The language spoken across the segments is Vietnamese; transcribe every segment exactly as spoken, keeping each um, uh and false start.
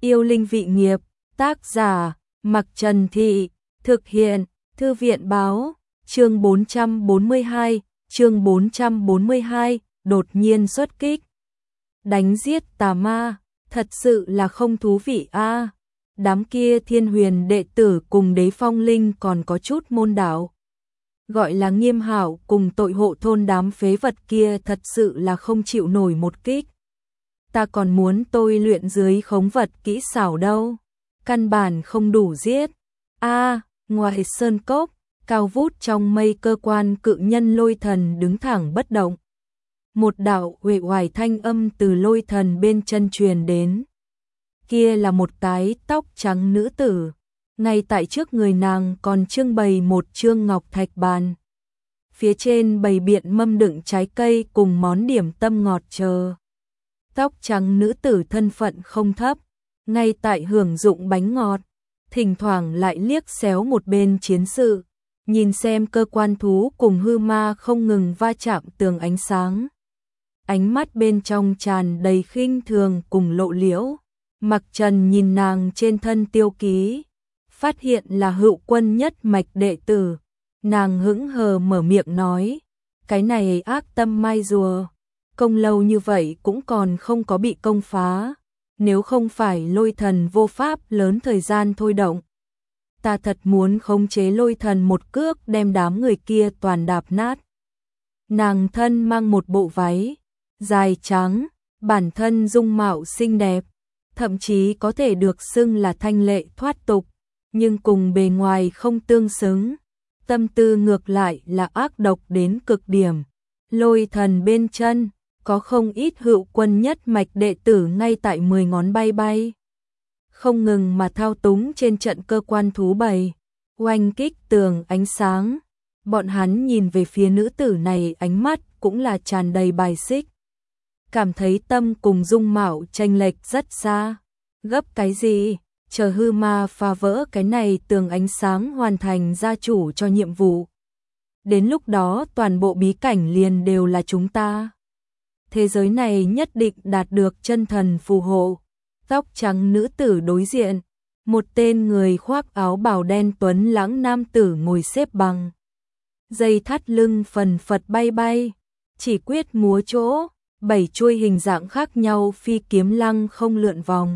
Yêu linh vị nghiệp, tác giả, Mặc Trần Thị, thực hiện, Thư viện báo, chương bốn trăm bốn mươi hai, chương bốn trăm bốn mươi hai, đột nhiên xuất kích. Đánh giết tà ma, thật sự là không thú vị a. À. Đám kia Thiên Huyền đệ tử cùng Đế Phong Linh còn có chút môn đạo. Gọi là Nghiêm Hạo cùng tội hộ thôn đám phế vật kia thật sự là không chịu nổi một kích. Ta còn muốn tôi luyện dưới khống vật kỹ xảo đâu, căn bản không đủ giết. A, à, ngoài sơn cốc, cao vút trong mây cơ quan cự nhân Lôi Thần đứng thẳng bất động. Một đạo uể oải thanh âm từ Lôi Thần bên chân truyền đến. Kia là một cái tóc trắng nữ tử, ngay tại trước người nàng còn trưng bày một chương ngọc thạch bàn. Phía trên bày biện mâm đựng trái cây cùng món điểm tâm ngọt chờ. Tóc trắng nữ tử thân phận không thấp, ngay tại hưởng dụng bánh ngọt, thỉnh thoảng lại liếc xéo một bên chiến sự, nhìn xem cơ quan thú cùng hư ma không ngừng va chạm tường ánh sáng. Ánh mắt bên trong tràn đầy khinh thường cùng lộ liễu. Mặc Trần nhìn nàng trên thân tiêu ký, phát hiện là Hữu Quân nhất mạch đệ tử. Nàng hững hờ mở miệng nói, cái này ác tâm mai rùa, công lâu như vậy cũng còn không có bị công phá, nếu không phải Lôi Thần vô pháp lớn thời gian thôi động. Ta thật muốn khống chế Lôi Thần một cước đem đám người kia toàn đạp nát. Nàng thân mang một bộ váy dài trắng, bản thân dung mạo xinh đẹp, thậm chí có thể được xưng là thanh lệ thoát tục, nhưng cùng bề ngoài không tương xứng. Tâm tư ngược lại là ác độc đến cực điểm. Lôi Thần bên chân có không ít Hữu Quân nhất mạch đệ tử ngay tại mười ngón bay bay, không ngừng mà thao túng trên trận cơ quan thú bầy, oanh kích tường ánh sáng. Bọn hắn nhìn về phía nữ tử này ánh mắt cũng là tràn đầy bài xích, cảm thấy tâm cùng dung mạo chênh lệch rất xa. Gấp cái gì, chờ hư ma phá vỡ cái này tường ánh sáng hoàn thành gia chủ cho nhiệm vụ. Đến lúc đó toàn bộ bí cảnh liền đều là chúng ta. Thế giới này nhất định đạt được chân thần phù hộ. Tóc trắng nữ tử đối diện, một tên người khoác áo bào đen tuấn lãng nam tử ngồi xếp bằng. Dây thắt lưng phần phật bay bay, chỉ quyết múa chỗ, bảy chuôi hình dạng khác nhau phi kiếm lăng không lượn vòng.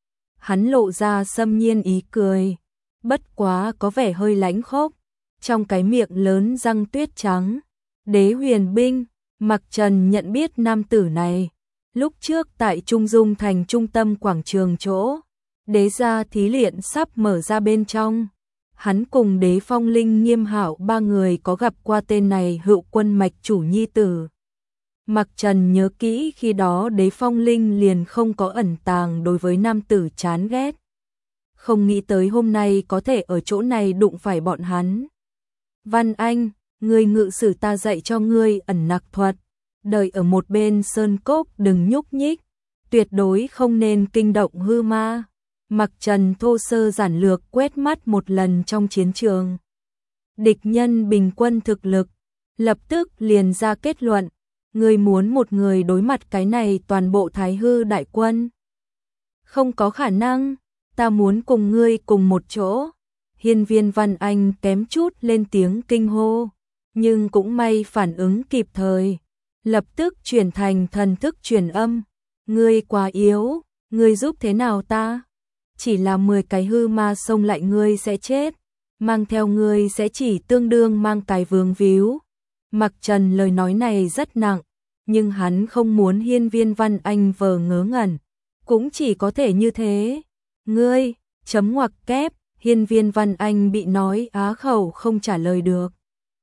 Hắn lộ ra xâm nhiên ý cười, bất quá có vẻ hơi lãnh khốc, trong cái miệng lớn răng tuyết trắng. Đế Huyền binh, Mặc Trần nhận biết nam tử này, lúc trước tại Trung Dung thành trung tâm quảng trường chỗ, đế gia thí luyện sắp mở ra bên trong. Hắn cùng Đế Phong Linh Nghiêm Hạo ba người có gặp qua tên này Hữu Quân mạch chủ nhi tử. Mặc Trần nhớ kỹ khi đó Đế Phong Linh liền không có ẩn tàng đối với nam tử chán ghét. Không nghĩ tới hôm nay có thể ở chỗ này đụng phải bọn hắn. Văn Anh, ngươi ngự sử ta dạy cho ngươi ẩn nặc thuật, đợi ở một bên sơn cốc đừng nhúc nhích, tuyệt đối không nên kinh động hư ma. Mặc Trần thô sơ giản lược quét mắt một lần trong chiến trường. Địch nhân bình quân thực lực, lập tức liền ra kết luận, ngươi muốn một người đối mặt cái này toàn bộ thái hư đại quân. Không có khả năng, ta muốn cùng ngươi cùng một chỗ. Hiên Viên Văn Anh kém chút lên tiếng kinh hô, nhưng cũng may phản ứng kịp thời, lập tức chuyển thành thần thức truyền âm. Ngươi quá yếu, ngươi giúp thế nào ta? Chỉ là mười cái hư ma xông lại ngươi sẽ chết, mang theo ngươi sẽ chỉ tương đương mang cái vướng víu. Mặc Trần lời nói này rất nặng, nhưng hắn không muốn Hiên Viên Văn Anh vờ ngớ ngẩn, cũng chỉ có thể như thế. Ngươi, chấm ngoặc kép, Hiên Viên Văn Anh bị nói á khẩu không trả lời được.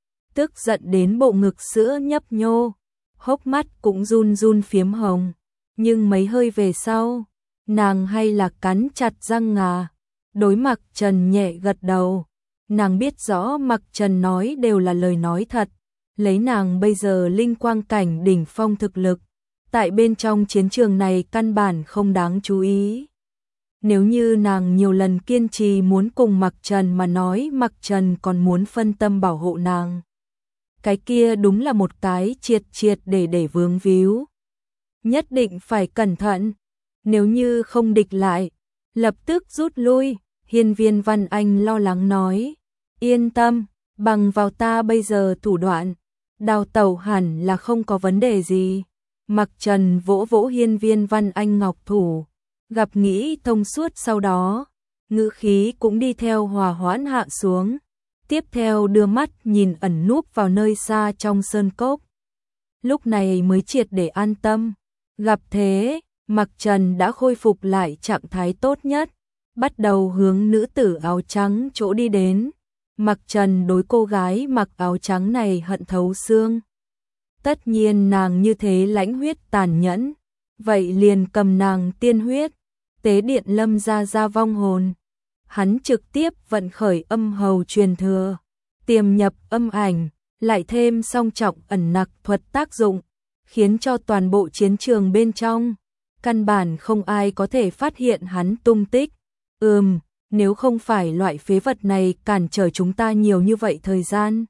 Tức giận đến bộ ngực sữa nhấp nhô, hốc mắt cũng run run phiếm hồng, nhưng mấy hơi về sau, nàng hay là cắn chặt răng ngà, đối Mặc Trần nhẹ gật đầu. Nàng biết rõ Mặc Trần nói đều là lời nói thật, lấy nàng bây giờ linh quang cảnh đỉnh phong thực lực, tại bên trong chiến trường này căn bản không đáng chú ý. Nếu như nàng nhiều lần kiên trì muốn cùng Mặc Trần mà nói Mặc Trần còn muốn phân tâm bảo hộ nàng, cái kia đúng là một cái triệt triệt để để vướng víu. Nhất định phải cẩn thận, nếu như không địch lại, lập tức rút lui. Hiên Viên Văn Anh lo lắng nói, yên tâm, bằng vào ta bây giờ thủ đoạn, đào tẩu hẳn là không có vấn đề gì. Mặc Trần vỗ vỗ Hiên Viên Văn Anh ngọc thủ, gặp nghĩ thông suốt, sau đó, ngữ khí cũng đi theo hòa hoãn hạ xuống. Tiếp theo đưa mắt nhìn ẩn núp vào nơi xa trong sơn cốc. Lúc này mới triệt để an tâm. Gặp thế, Mặc Trần đã khôi phục lại trạng thái tốt nhất, bắt đầu hướng nữ tử áo trắng chỗ đi đến. Mặc Trần đối cô gái mặc áo trắng này hận thấu xương. Tất nhiên nàng như thế lãnh huyết tàn nhẫn, vậy liền cầm nàng tiên huyết, tế điện Lâm gia gia vong hồn. Hắn trực tiếp vận khởi âm hầu truyền thừa, tiềm nhập âm ảnh, lại thêm song trọng ẩn nặc thuật tác dụng, khiến cho toàn bộ chiến trường bên trong, căn bản không ai có thể phát hiện hắn tung tích. Ừm, nếu không phải loại phế vật này cản trở chúng ta nhiều như vậy thời gian,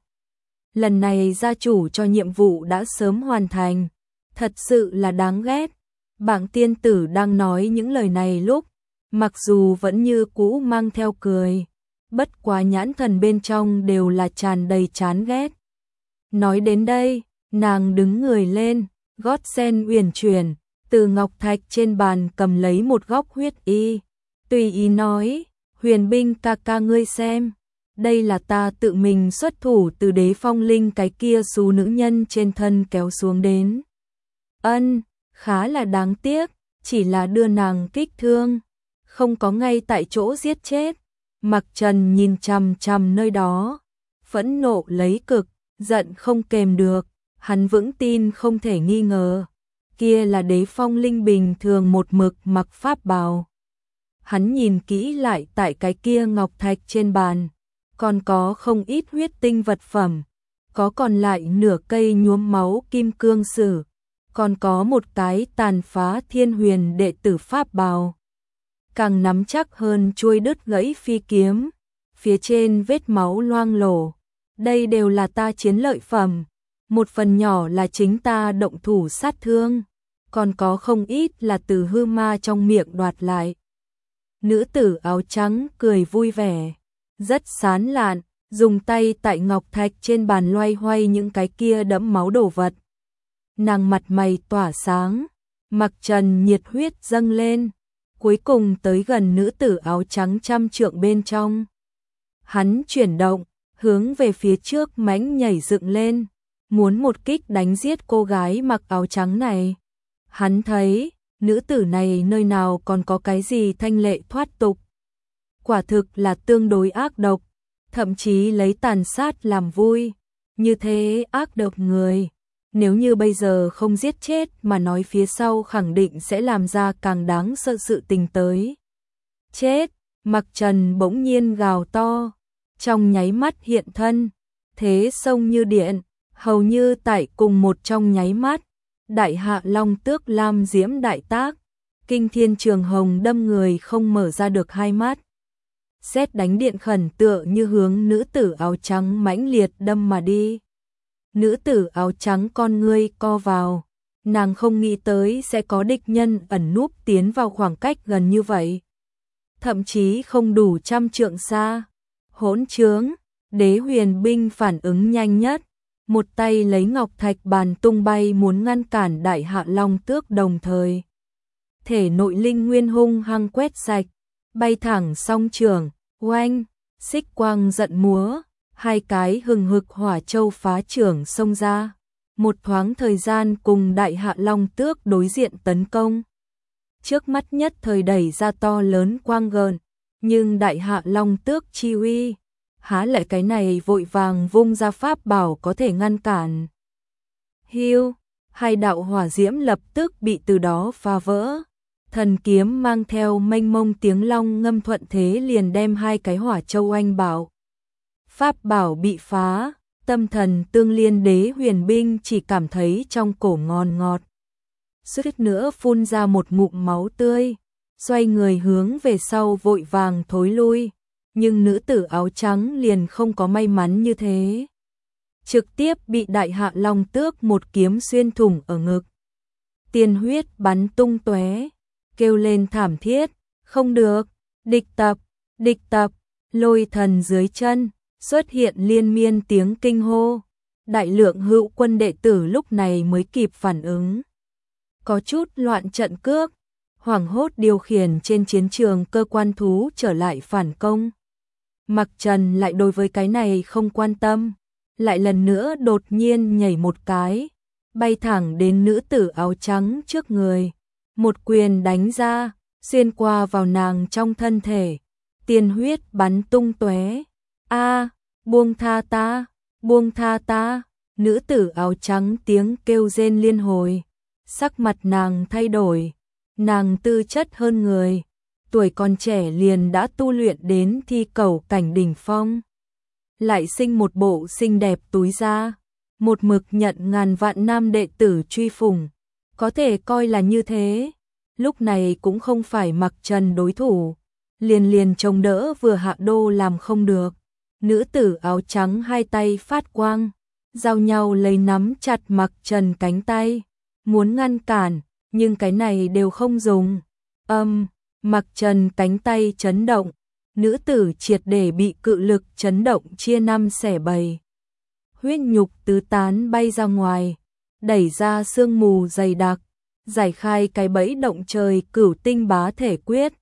lần này gia chủ cho nhiệm vụ đã sớm hoàn thành, thật sự là đáng ghét. Bảng tiên tử đang nói những lời này lúc, mặc dù vẫn như cũ mang theo cười, bất quá nhãn thần bên trong đều là tràn đầy chán ghét. Nói đến đây, nàng đứng người lên, gót sen uyển chuyển, từ ngọc thạch trên bàn cầm lấy một góc huyết y, tùy ý nói, Huyền Binh ca ca ngươi xem, đây là ta tự mình xuất thủ từ đế phong linh cái kia xú nữ nhân trên thân kéo xuống đến. Ân, khá là đáng tiếc, chỉ là đưa nàng kích thương, không có ngay tại chỗ giết chết. Mặc Trần nhìn chằm chằm nơi đó, phẫn nộ lấy cực, giận không kềm được, hắn vững tin không thể nghi ngờ, kia là đế phong linh bình thường một mực mặc pháp bào. Hắn nhìn kỹ lại tại cái kia ngọc thạch trên bàn, còn có không ít huyết tinh vật phẩm, có còn lại nửa cây nhuốm máu kim cương sử, còn có một cái tàn phá thiên huyền đệ tử pháp bào, càng nắm chắc hơn chuôi đứt gãy phi kiếm, phía trên vết máu loang lổ. Đây đều là ta chiến lợi phẩm, một phần nhỏ là chính ta động thủ sát thương, còn có không ít là từ hư ma trong miệng đoạt lại. Nữ tử áo trắng cười vui vẻ, rất sán lạn, dùng tay tại ngọc thạch trên bàn loay hoay những cái kia đẫm máu đồ vật. Nàng mặt mày tỏa sáng, Mặc Trần nhiệt huyết dâng lên, cuối cùng tới gần nữ tử áo trắng trăm trượng bên trong. Hắn chuyển động, hướng về phía trước mãnh nhảy dựng lên, muốn một kích đánh giết cô gái mặc áo trắng này. Hắn thấy, nữ tử này nơi nào còn có cái gì thanh lệ thoát tục. Quả thực là tương đối ác độc, thậm chí lấy tàn sát làm vui. Như thế ác độc người, nếu như bây giờ không giết chết mà nói phía sau khẳng định sẽ làm ra càng đáng sợ sự tình tới. Chết, Mặc Trần bỗng nhiên gào to, trong nháy mắt hiện thân, thế sông như điện, hầu như tại cùng một trong nháy mắt. Đại hạ long tước lam diễm đại tác, kinh thiên trường hồng đâm người không mở ra được hai mắt. Sét đánh điện khẩn tựa như hướng nữ tử áo trắng mãnh liệt đâm mà đi. Nữ tử áo trắng con ngươi co vào, nàng không nghĩ tới sẽ có địch nhân ẩn núp tiến vào khoảng cách gần như vậy. Thậm chí không đủ trăm trượng xa. Hỗn trướng, Đế Huyền Binh phản ứng nhanh nhất, một tay lấy ngọc thạch bàn tung bay muốn ngăn cản đại hạ long tước, đồng thời thể nội linh nguyên hung hăng quét sạch, bay thẳng song trường, oanh, xích quang giận múa, hai cái hừng hực hỏa châu phá trưởng xông ra, một thoáng thời gian cùng đại hạ long tước đối diện tấn công. Trước mắt nhất thời đẩy ra to lớn quang gợn, nhưng đại hạ long tước chi uy, há lại cái này vội vàng vung ra pháp bảo có thể ngăn cản. Hiu, hai đạo hỏa diễm lập tức bị từ đó phá vỡ. Thần kiếm mang theo mênh mông tiếng long ngâm thuận thế liền đem hai cái hỏa châu oanh bảo. Pháp bảo bị phá, tâm thần tương liên Đế Huyền Binh chỉ cảm thấy trong cổ ngon ngọt. Suýt nữa phun ra một ngụm máu tươi, xoay người hướng về sau vội vàng thối lui. Nhưng nữ tử áo trắng liền không có may mắn như thế. Trực tiếp bị đại hạ long tước một kiếm xuyên thủng ở ngực. Tiên huyết bắn tung tóe, kêu lên thảm thiết, Không được, địch tập, địch tập, Lôi Thần dưới chân, xuất hiện liên miên tiếng kinh hô. Đại lượng hữu quân đệ tử lúc này mới kịp phản ứng. Có chút loạn trận cước, hoảng hốt điều khiển trên chiến trường cơ quan thú trở lại phản công. Mặc Trần lại đối với cái này không quan tâm, lại lần nữa đột nhiên nhảy một cái, bay thẳng đến nữ tử áo trắng trước người, một quyền đánh ra, xuyên qua vào nàng trong thân thể, tiên huyết bắn tung tóe. A, buông tha ta, buông tha ta, nữ tử áo trắng tiếng kêu rên liên hồi, sắc mặt nàng thay đổi, nàng tư chất hơn người, tuổi còn trẻ liền đã tu luyện đến thi cầu cảnh đỉnh phong, lại sinh một bộ xinh đẹp túi da, một mực nhận ngàn vạn nam đệ tử truy phủng, có thể coi là như thế, lúc này cũng không phải Mặc Trần đối thủ, liền liền chống đỡ vừa hạ đô làm không được. Nữ tử áo trắng hai tay phát quang, giao nhau lấy nắm chặt Mặc Trần cánh tay, muốn ngăn cản, nhưng cái này đều không dùng. Âm, Mặc Trần cánh tay chấn động, nữ tử triệt để bị cự lực chấn động chia năm xẻ bảy. Huyết nhục tứ tán bay ra ngoài, đẩy ra sương mù dày đặc, giải khai cái bẫy động trời cửu tinh bá thể quyết,